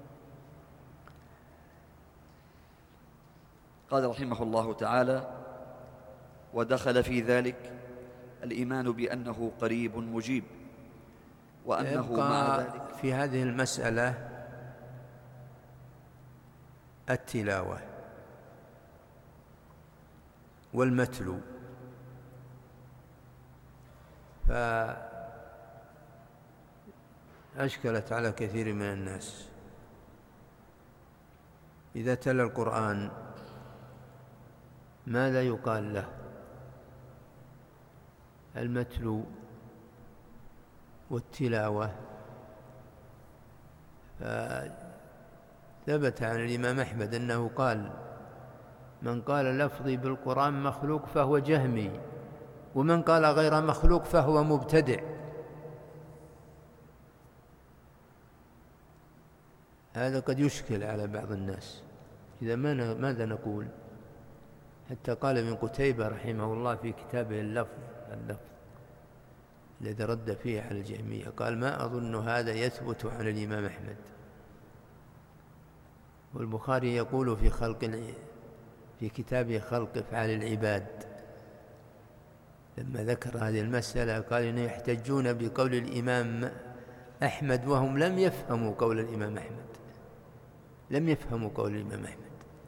قال رحمه الله تعالى: ودخل في ذلك الإيمان بأنه قريب مجيب، وأنه مع ذلك في هذه المسألة التلاوة والمتلو. فأشكلت على كثير من الناس إذا تلا القرآن ماذا يقال له؟ المتلو والتلاوة. فثبت عن الإمام أحمد أنه قال: من قال لفظي بالقرآن مخلوق فهو جهمي، ومن قال غير مخلوق فهو مبتدع. هذا قد يشكل على بعض الناس. إذا ماذا نقول؟ حتى قال ابن قتيبة رحمه الله في كتابه اللفظ اللفظ الذي رد فيه على الجهمية، قال: ما أظن هذا يثبت عن الإمام أحمد. والبخاري يقول في خلق في كتابه خلق أفعال العباد لما ذكر هذه المسألة قال: إنه يحتجون بقول الإمام أحمد وهم لم يفهموا قول الإمام أحمد لم يفهموا قول الإمام أحمد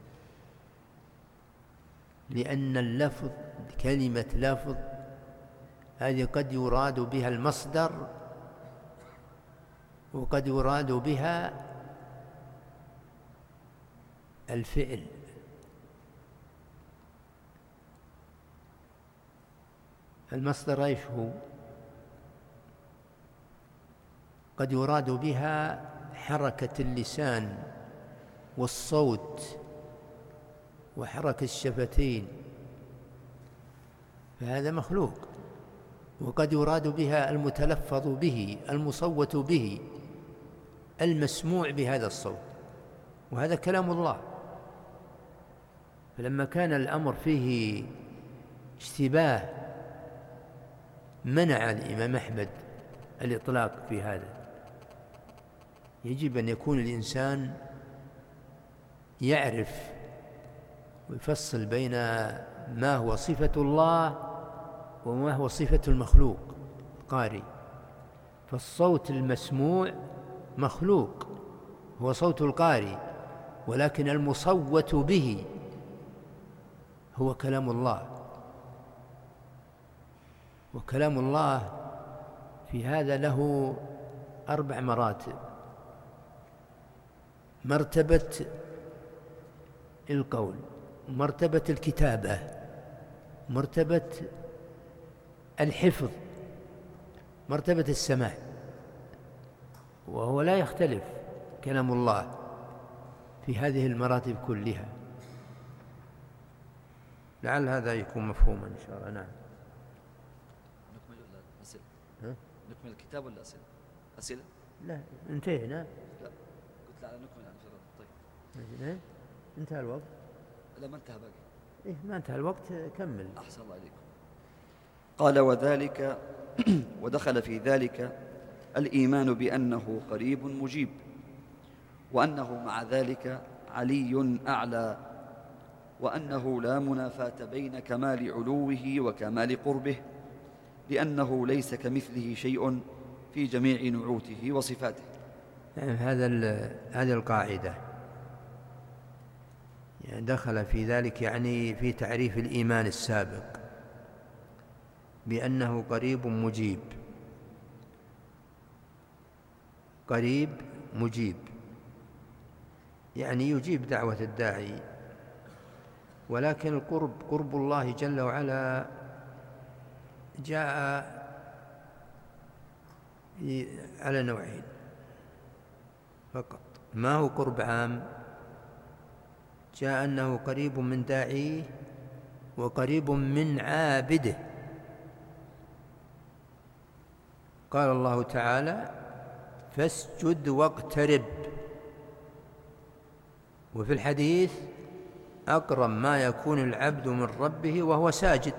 لأن اللفظ كلمة لفظ هذه قد يراد بها المصدر وقد يراد بها الفعل. المصدر ايش هو؟ قد يراد بها حركة اللسان والصوت وحركة الشفتين، فهذا مخلوق. وقد يراد بها المتلفظ به المصوت به المسموع بهذا الصوت، وهذا كلام الله. فلما كان الأمر فيه اشتباه منع الإمام أحمد الإطلاق في هذا. يجب أن يكون الإنسان يعرف ويفصل بين ما هو صفة الله وما هو صفة المخلوق القارئ. فالصوت المسموع مخلوق هو صوت القارئ، ولكن المصوت به هو كلام الله. وكلام الله في هذا له أربع مراتب: مرتبة القول، مرتبة الكتابة، مرتبة الحفظ، مرتبة السماع. وهو لا يختلف كلام الله في هذه المراتب كلها. لعل هذا يكون مفهوما إن شاء الله. نعم. نكمل ولا أسئلة؟ ها؟ نكمل الكتاب ولا أسئلة؟ أسئلة؟ لا انتهينا. لا قلت لا نكمل يعني شغل. طيب. إيه؟ انتهى الوقت؟ لا ما انتهى باقي. إيه ما انتهى الوقت كمل. أحسن الله عليكم. قال: وذلك ودخل في ذلك الإيمان بأنه قريب مجيب، وأنه مع ذلك علي أعلى، وأنه لا منافاة بين كمال علوه وكمال قربه، لأنه ليس كمثله شيء في جميع نعوته وصفاته. يعني هذا هذه القاعدة يعني دخل في ذلك، يعني في تعريف الإيمان السابق بأنه قريب مجيب. قريب مجيب يعني يجيب دعوة الداعي، ولكن القرب قرب الله جل وعلا جاء على نوعين فقط. ما هو قرب عام؟ جاء أنه قريب من داعيه وقريب من عابده. قال الله تعالى: فاسجد واقترب. وفي الحديث: أقرب ما يكون العبد من ربه وهو ساجد.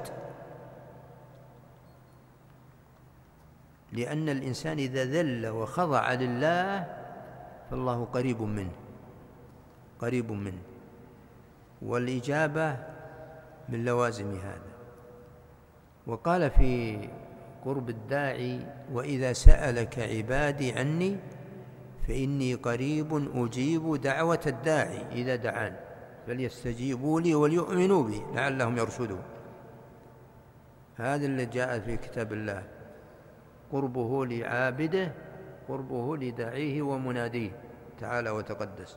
لأن الإنسان إذا ذل وخضع لله فالله قريب منه قريب منه والإجابة من لوازم هذا. وقال في قرب الداعي: وإذا سألك عبادي عني فإني قريب أجيب دعوة الداعي إذا دعان فليستجيبوا لي وليؤمنوا بي لعلهم يرشدون. هذا اللي جاء في كتاب الله، قربه لعابده قربه لداعيه ومناديه تعالى وتقدس.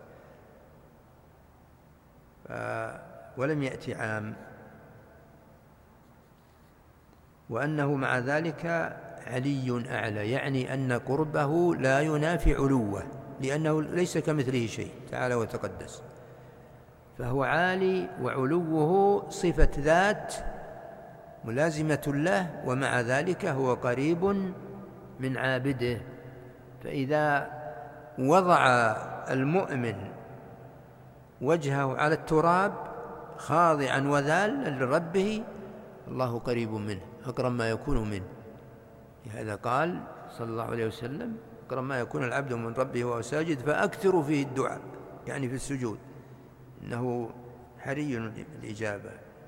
ولم يأتي عام. وأنه مع ذلك علي أعلى، يعني أن قربه لا ينافي علوه، لأنه ليس كمثله شيء تعالى وتقدس، فهو عالي وعلوه صفة ذات ملازمة له، ومع ذلك هو قريب من عابده. فإذا وضع المؤمن وجهه على التراب خاضعا وذالا لربه الله قريب منه أقرب ما يكون منه. لهذا قال صلى الله عليه وسلم: أقرب ما يكون العبد من ربه وهو ساجد فأكثر فيه الدعاء، يعني في السجود، إنه حري الإجابة.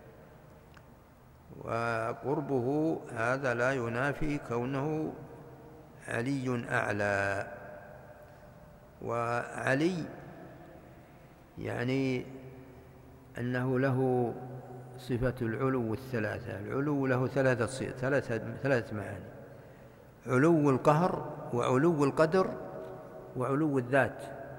وقربه هذا لا ينافي كونه علي أعلى. وعلي يعني أنه له صفة العلو الثلاثة. العلو له ثلاثة ثلاثة ثلاثة معاني: علو القهر، وعلو القدر، وعلو الذات،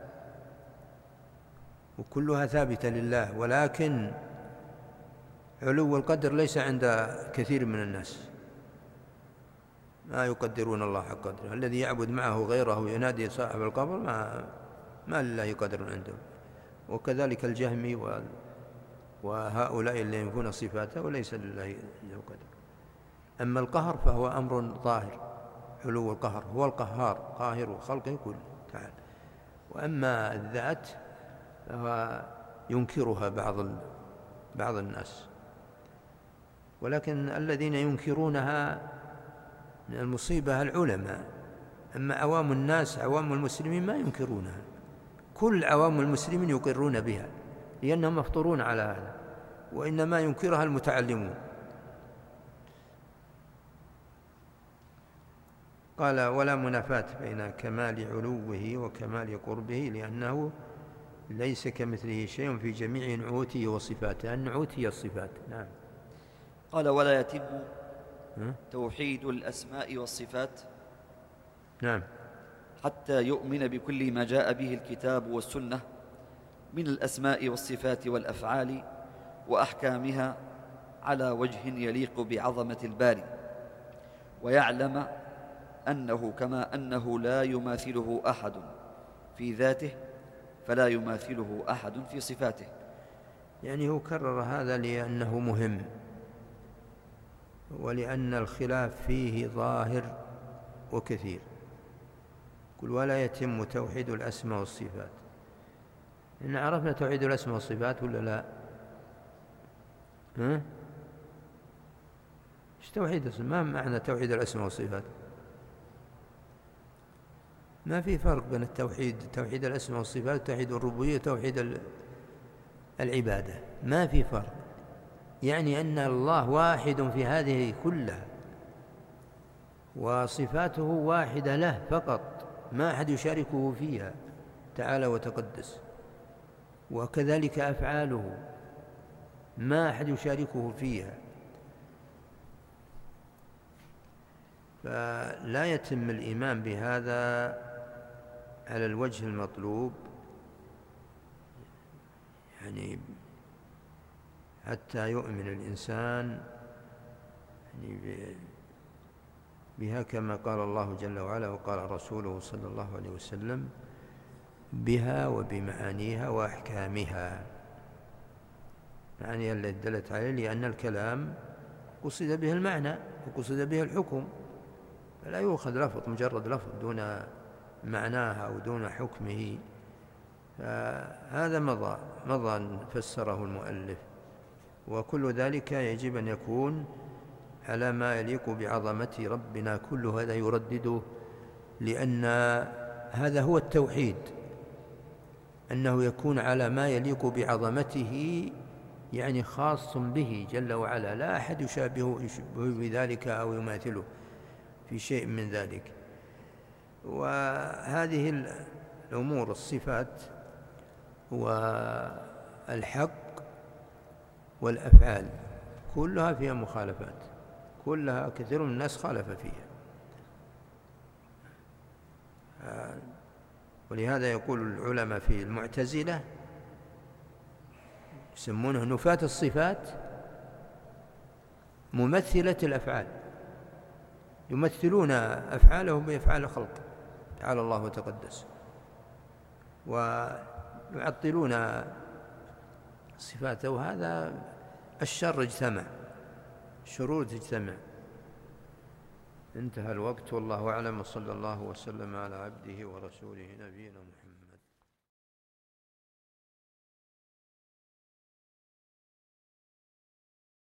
وكلها ثابتة لله. ولكن علو القدر ليس عند كثير من الناس، ما يقدرون الله حق قدره. الذي يعبد معه غيره ينادي صاحب القبر ما, ما لله قدر عنده. وكذلك الجهمي وهؤلاء اللي ينفون صفاته وليس لله قدر. أما القهر فهو أمر ظاهر، علو القهر هو القهار قاهر خلقه كله تعالى. وأما الذات فهو ينكرها بعض بعض الناس، ولكن الذين ينكرونها من المصيبة العلماء. أما عوام الناس عوام المسلمين ما ينكرونها، كل عوام المسلمين يقرون بها لأنهم مفطورون على هذا، وإنما ينكرها المتعلمون. قال: ولا منافاة بين كمال علوه وكمال قربه، لأنه ليس كمثله شيء في جميع نعوته وصفاته. النعوت هي الصفات. نعم. قال: ولا يتم توحيد الأسماء والصفات نعم حتى يؤمن بكل ما جاء به الكتاب والسنة من الأسماء والصفات والأفعال وأحكامها على وجه يليق بعظمة الباري، ويعلم أنه كما أنه لا يماثله أحد في ذاته فلا يماثله أحد في صفاته. يعني هو كرر هذا لأنه مهم، ولأن الخلاف فيه ظاهر وكثير. قل: ولا يتم توحيد الأسماء والصفات. إن عرفنا توحيد الأسماء والصفات ولا لا؟ ها؟ إيش توحيد الأسماء؟ ما معنى توحيد الأسماء والصفات؟ ما في فرق بين التوحيد توحيد الأسماء والصفات توحيد الربوبية وتوحيد العبادة، ما في فرق. يعني أن الله واحد في هذه كلها، وصفاته واحدة له فقط، ما أحد يشاركه فيها تعالى وتقدس. وكذلك أفعاله ما أحد يشاركه فيها. فلا يتم الإيمان بهذا على الوجه المطلوب، يعني حتى يؤمن الإنسان يعني بها كما قال الله جل وعلا وقال رسوله صلى الله عليه وسلم: بها وبمعانيها وأحكامها. معانيها التي دلت عليه، لأن الكلام قصد به المعنى وقصد به الحكم، فلا يؤخذ لفظ مجرد لفظ دون معناها أو دون حكمه. فهذا مضى مضى فسره المؤلف. وكل ذلك يجب أن يكون على ما يليق بعظمة ربنا، كل هذا يردده، لأن هذا هو التوحيد، أنه يكون على ما يليق بعظمته، يعني خاص به جل وعلا، لا أحد يشابهه بذلك أو يماثله في شيء من ذلك. وهذه الأمور الصفات والحق والأفعال كلها فيها مخالفات، كلها كثير من الناس خالف فيها. ولهذا يقول العلماء في المعتزلة يسمونه نفاة الصفات ممثلة الأفعال، يمثلون أفعالهم بأفعال خلق تعالى الله وتقدس، ويعطلون صفاته. وهذا الشر اجتمع، الشرور تجتمع. انتهى الوقت، والله أعلم، وصلى الله وسلم على عبده ورسوله نبينا محمد.